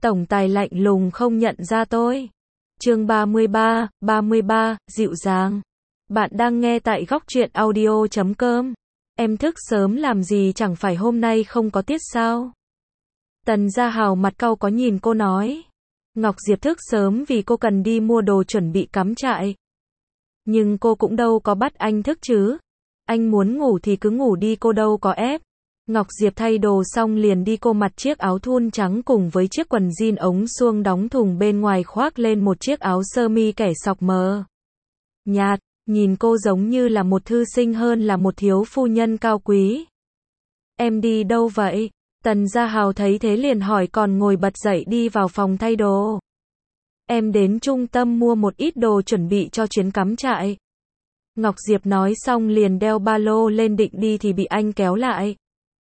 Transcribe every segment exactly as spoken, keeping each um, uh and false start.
Tổng tài lạnh lùng không nhận ra tôi. Chương ba mươi ba, ba mươi ba, dịu dàng. Bạn đang nghe tại góc truyện audio chấm com. Em thức sớm làm gì, chẳng phải hôm nay không có tiết sao? Tần Gia Hào mặt cau có nhìn cô nói. Ngọc Diệp thức sớm vì cô cần đi mua đồ chuẩn bị cắm trại. Nhưng cô cũng đâu có bắt anh thức chứ. Anh muốn ngủ thì cứ ngủ đi, cô đâu có ép. Ngọc Diệp thay đồ xong liền đi, cô mặc chiếc áo thun trắng cùng với chiếc quần jean ống suông đóng thùng, bên ngoài khoác lên một chiếc áo sơ mi kẻ sọc mờ nhạt, nhìn cô giống như là một thư sinh hơn là một thiếu phu nhân cao quý. Em đi đâu vậy? Tần Gia Hào thấy thế liền hỏi, còn ngồi bật dậy đi vào phòng thay đồ. Em đến trung tâm mua một ít đồ chuẩn bị cho chuyến cắm trại. Ngọc Diệp nói xong liền đeo ba lô lên định đi thì bị anh kéo lại.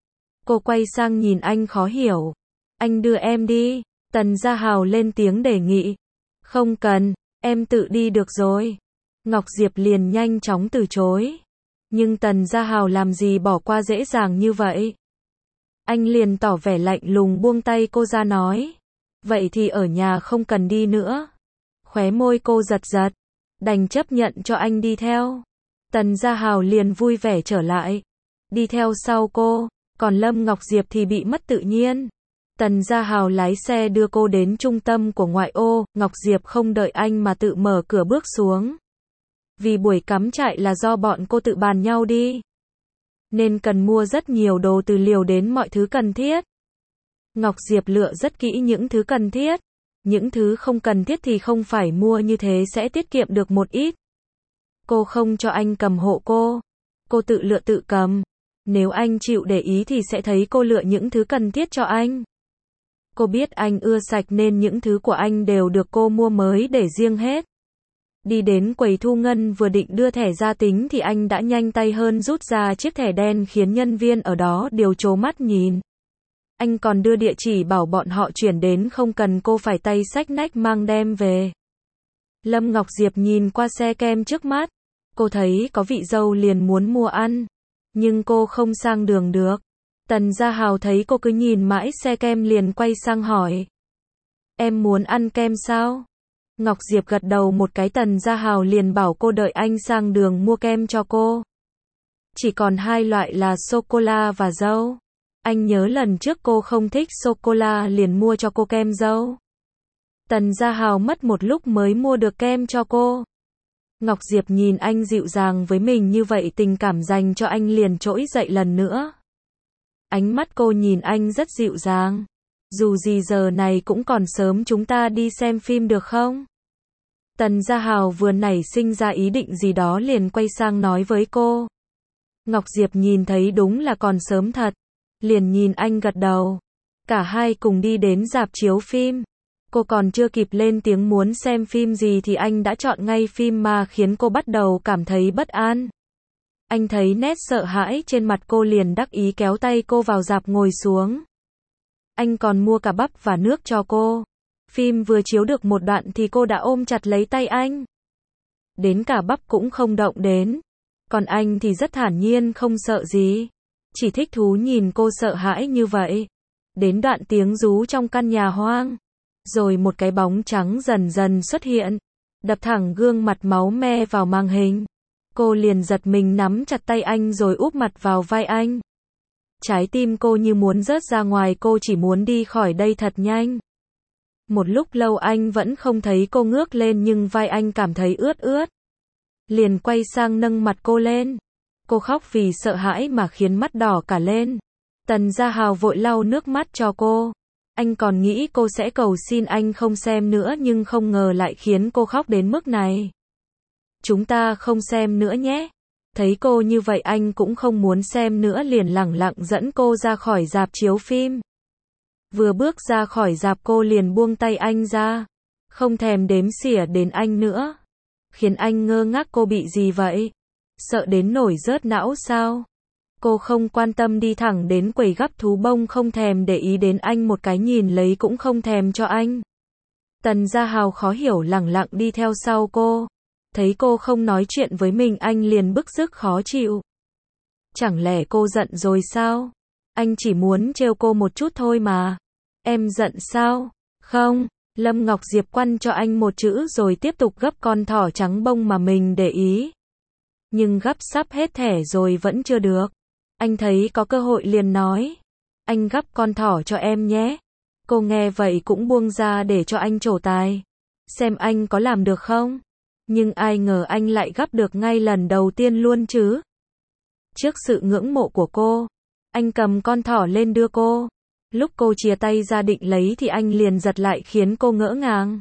Cô quay sang nhìn anh khó hiểu. Anh đưa em đi. Tần Gia Hào lên tiếng đề nghị. Không cần, em tự đi được rồi. Ngọc Diệp liền nhanh chóng từ chối. Nhưng Tần Gia Hào làm gì bỏ qua dễ dàng như vậy. Anh liền tỏ vẻ lạnh lùng buông tay cô ra nói. Vậy thì ở nhà không cần đi nữa. Khóe môi cô giật giật. Đành chấp nhận cho anh đi theo. Tần Gia Hào liền vui vẻ trở lại. Đi theo sau cô. Còn Lâm Ngọc Diệp thì bị mất tự nhiên. Tần Gia Hào lái xe đưa cô đến trung tâm của ngoại ô. Ngọc Diệp không đợi anh mà tự mở cửa bước xuống. Vì buổi cắm trại là do bọn cô tự bàn nhau đi, nên cần mua rất nhiều đồ từ liều đến mọi thứ cần thiết. Ngọc Diệp lựa rất kỹ những thứ cần thiết. Những thứ không cần thiết thì không phải mua, như thế sẽ tiết kiệm được một ít. Cô không cho anh cầm hộ cô. Cô tự lựa tự cầm. Nếu anh chịu để ý thì sẽ thấy cô lựa những thứ cần thiết cho anh. Cô biết anh ưa sạch nên những thứ của anh đều được cô mua mới để riêng hết. Đi đến quầy thu ngân vừa định đưa thẻ ra tính thì anh đã nhanh tay hơn rút ra chiếc thẻ đen khiến nhân viên ở đó đều trố mắt nhìn. Anh còn đưa địa chỉ bảo bọn họ chuyển đến, không cần cô phải tay xách nách mang đem về. Lâm Ngọc Diệp nhìn qua xe kem trước mắt. Cô thấy có vị dâu liền muốn mua ăn. Nhưng cô không sang đường được. Tần Gia Hào thấy cô cứ nhìn mãi xe kem liền quay sang hỏi. Em muốn ăn kem sao? Ngọc Diệp gật đầu một cái. Tần Gia Hào liền bảo cô đợi anh sang đường mua kem cho cô. Chỉ còn hai loại là sô-cô-la và dâu. Anh nhớ lần trước cô không thích sô-cô-la liền mua cho cô kem dâu. Tần Gia Hào mất một lúc mới mua được kem cho cô. Ngọc Diệp nhìn anh dịu dàng với mình như vậy, tình cảm dành cho anh liền trỗi dậy lần nữa. Ánh mắt cô nhìn anh rất dịu dàng. Dù gì giờ này cũng còn sớm, chúng ta đi xem phim được không? Tần Gia Hào vừa nảy sinh ra ý định gì đó liền quay sang nói với cô. Ngọc Diệp nhìn thấy đúng là còn sớm thật. Liền nhìn anh gật đầu. Cả hai cùng đi đến rạp chiếu phim. Cô còn chưa kịp lên tiếng muốn xem phim gì thì anh đã chọn ngay phim mà khiến cô bắt đầu cảm thấy bất an. Anh thấy nét sợ hãi trên mặt cô liền đắc ý kéo tay cô vào rạp ngồi xuống. Anh còn mua cả bắp và nước cho cô. Phim vừa chiếu được một đoạn thì cô đã ôm chặt lấy tay anh. Đến cả bắp cũng không động đến. Còn anh thì rất thản nhiên không sợ gì. Chỉ thích thú nhìn cô sợ hãi như vậy. Đến đoạn tiếng rú trong căn nhà hoang. Rồi một cái bóng trắng dần dần xuất hiện. Đập thẳng gương mặt máu me vào màn hình. Cô liền giật mình nắm chặt tay anh rồi úp mặt vào vai anh. Trái tim cô như muốn rớt ra ngoài, cô chỉ muốn đi khỏi đây thật nhanh. Một lúc lâu anh vẫn không thấy cô ngước lên nhưng vai anh cảm thấy ướt ướt. Liền quay sang nâng mặt cô lên. Cô khóc vì sợ hãi mà khiến mắt đỏ cả lên. Tần Gia Hào vội lau nước mắt cho cô. Anh còn nghĩ cô sẽ cầu xin anh không xem nữa nhưng không ngờ lại khiến cô khóc đến mức này. Chúng ta không xem nữa nhé. Thấy cô như vậy anh cũng không muốn xem nữa liền lẳng lặng dẫn cô ra khỏi rạp chiếu phim. Vừa bước ra khỏi rạp cô liền buông tay anh ra. Không thèm đếm xỉa đến anh nữa. Khiến anh ngơ ngác, cô bị gì vậy? Sợ đến nổi rớt não sao? Cô không quan tâm đi thẳng đến quầy gắp thú bông, không thèm để ý đến anh một cái, nhìn lấy cũng không thèm cho anh. Tần Gia Hào khó hiểu lẳng lặng đi theo sau cô. Thấy cô không nói chuyện với mình anh liền bức rứt khó chịu. Chẳng lẽ cô giận rồi sao? Anh chỉ muốn trêu cô một chút thôi mà. Em giận sao? Không, Lâm Ngọc Diệp quăng cho anh một chữ rồi tiếp tục gấp con thỏ trắng bông mà mình để ý. Nhưng gấp sắp hết thẻ rồi vẫn chưa được. Anh thấy có cơ hội liền nói. Anh gấp con thỏ cho em nhé. Cô nghe vậy cũng buông ra để cho anh trổ tài. Xem anh có làm được không? Nhưng ai ngờ anh lại gấp được ngay lần đầu tiên luôn chứ. Trước sự ngưỡng mộ của cô, anh cầm con thỏ lên đưa cô. Lúc cô chìa tay ra định lấy thì anh liền giật lại khiến cô ngỡ ngàng.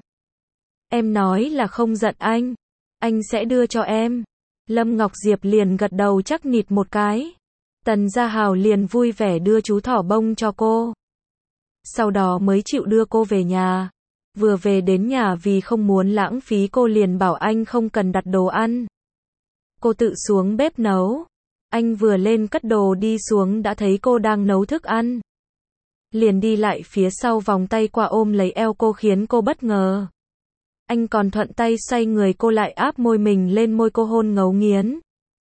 Em nói là không giận anh. Anh sẽ đưa cho em. Lâm Ngọc Diệp liền gật đầu chắc nịt một cái. Tần Gia Hào liền vui vẻ đưa chú thỏ bông cho cô. Sau đó mới chịu đưa cô về nhà. Vừa về đến nhà vì không muốn lãng phí cô liền bảo anh không cần đặt đồ ăn. Cô tự xuống bếp nấu. Anh vừa lên cất đồ đi xuống đã thấy cô đang nấu thức ăn. Liền đi lại phía sau vòng tay qua ôm lấy eo cô khiến cô bất ngờ. Anh còn thuận tay xoay người cô lại áp môi mình lên môi cô hôn ngấu nghiến.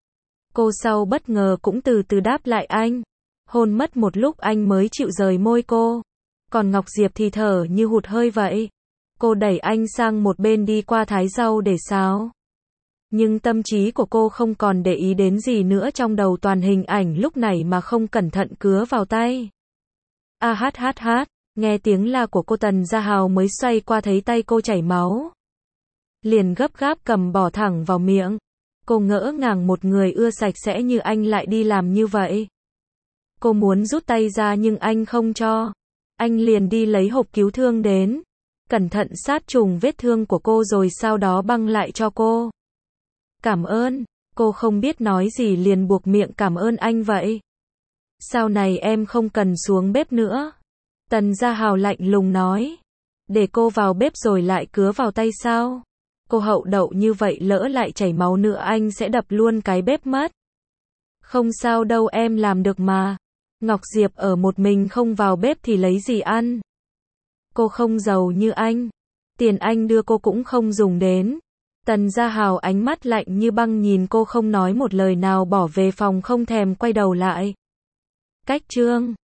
Cô sau bất ngờ cũng từ từ đáp lại anh. Hôn mất một lúc anh mới chịu rời môi cô. Còn Ngọc Diệp thì thở như hụt hơi vậy. Cô đẩy anh sang một bên đi qua thái rau để xào. Nhưng tâm trí của cô không còn để ý đến gì nữa, trong đầu toàn hình ảnh lúc này mà không cẩn thận cứa vào tay. A hát hát hát, nghe tiếng la của cô Tần Gia Hào mới xoay qua thấy tay cô chảy máu. Liền gấp gáp cầm bỏ thẳng vào miệng. Cô ngỡ ngàng một người ưa sạch sẽ như anh lại đi làm như vậy. Cô muốn rút tay ra nhưng anh không cho. Anh liền đi lấy hộp cứu thương đến. Cẩn thận sát trùng vết thương của cô rồi sau đó băng lại cho cô. Cảm ơn. Cô không biết nói gì liền buộc miệng cảm ơn anh vậy. Sau này em không cần xuống bếp nữa. Tần Gia Hào lạnh lùng nói. Để cô vào bếp rồi lại cứa vào tay sao? Cô hậu đậu như vậy lỡ lại chảy máu nữa anh sẽ đập luôn cái bếp mất. Không sao đâu em làm được mà. Ngọc Diệp ở một mình không vào bếp thì lấy gì ăn. Cô không giàu như anh. Tiền anh đưa cô cũng không dùng đến. Tần Gia Hào ánh mắt lạnh như băng nhìn cô không nói một lời nào bỏ về phòng không thèm quay đầu lại. Cách chương